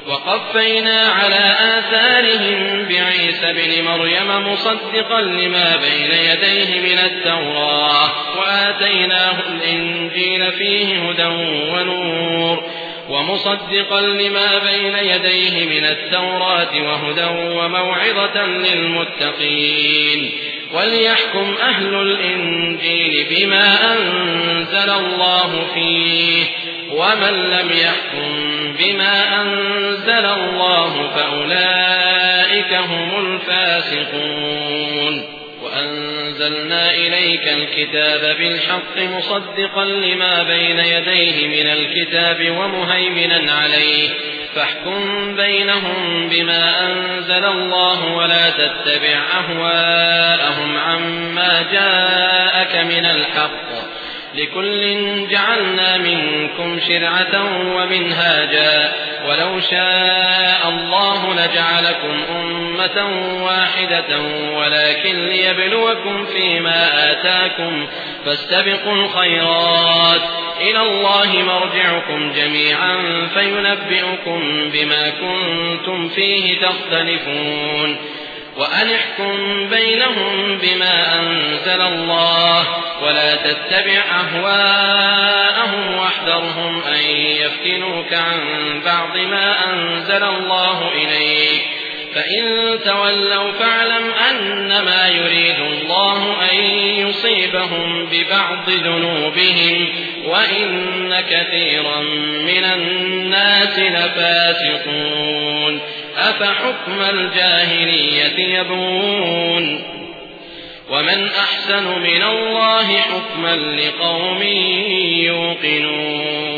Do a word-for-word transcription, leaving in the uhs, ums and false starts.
وقفينا على آثارهم بعيسى ابن مريم مصدقا لما بين يديه من التوراة وآتيناه الإنجيل فيه هدى ونور ومصدقا لما بين يديه من التوراة وهدى وموعظة للمتقين وليحكم أهل الإنجيل بما أنزل الله فيه ومن لم يحكم بما أنزل الله فأولئك هم الفاسقون. وأنزلنا إليك الكتاب بالحق مصدقا لما بين يديه من الكتاب ومهيمنا عليه فاحكم بينهم بما أنزل الله ولا تتبع أهواءهم عما جاءك من الحق لكل جعلنا منكم شرعة ومنهاجا ولو شاء الله لجعلكم أمة واحدة ولكن ليبلوكم فيما آتاكم فاستبقوا الخيرات إلى الله مرجعكم جميعا فينبئكم بما كنتم فيه تختلفون. وأن احكم بينهم بما أنزل الله ولا تتبع أهواءهم واحذرهم أن يفتنوك عن بعض ما أنزل الله إليك فإن تولوا فاعلم أنما يريد الله أن يصيبهم ببعض ذنوبهم وإن كثيرا من الناس لفاسقون. أفحكم الجاهلية يبغون ومن أحسن من الله حكما لقوم يوقنون.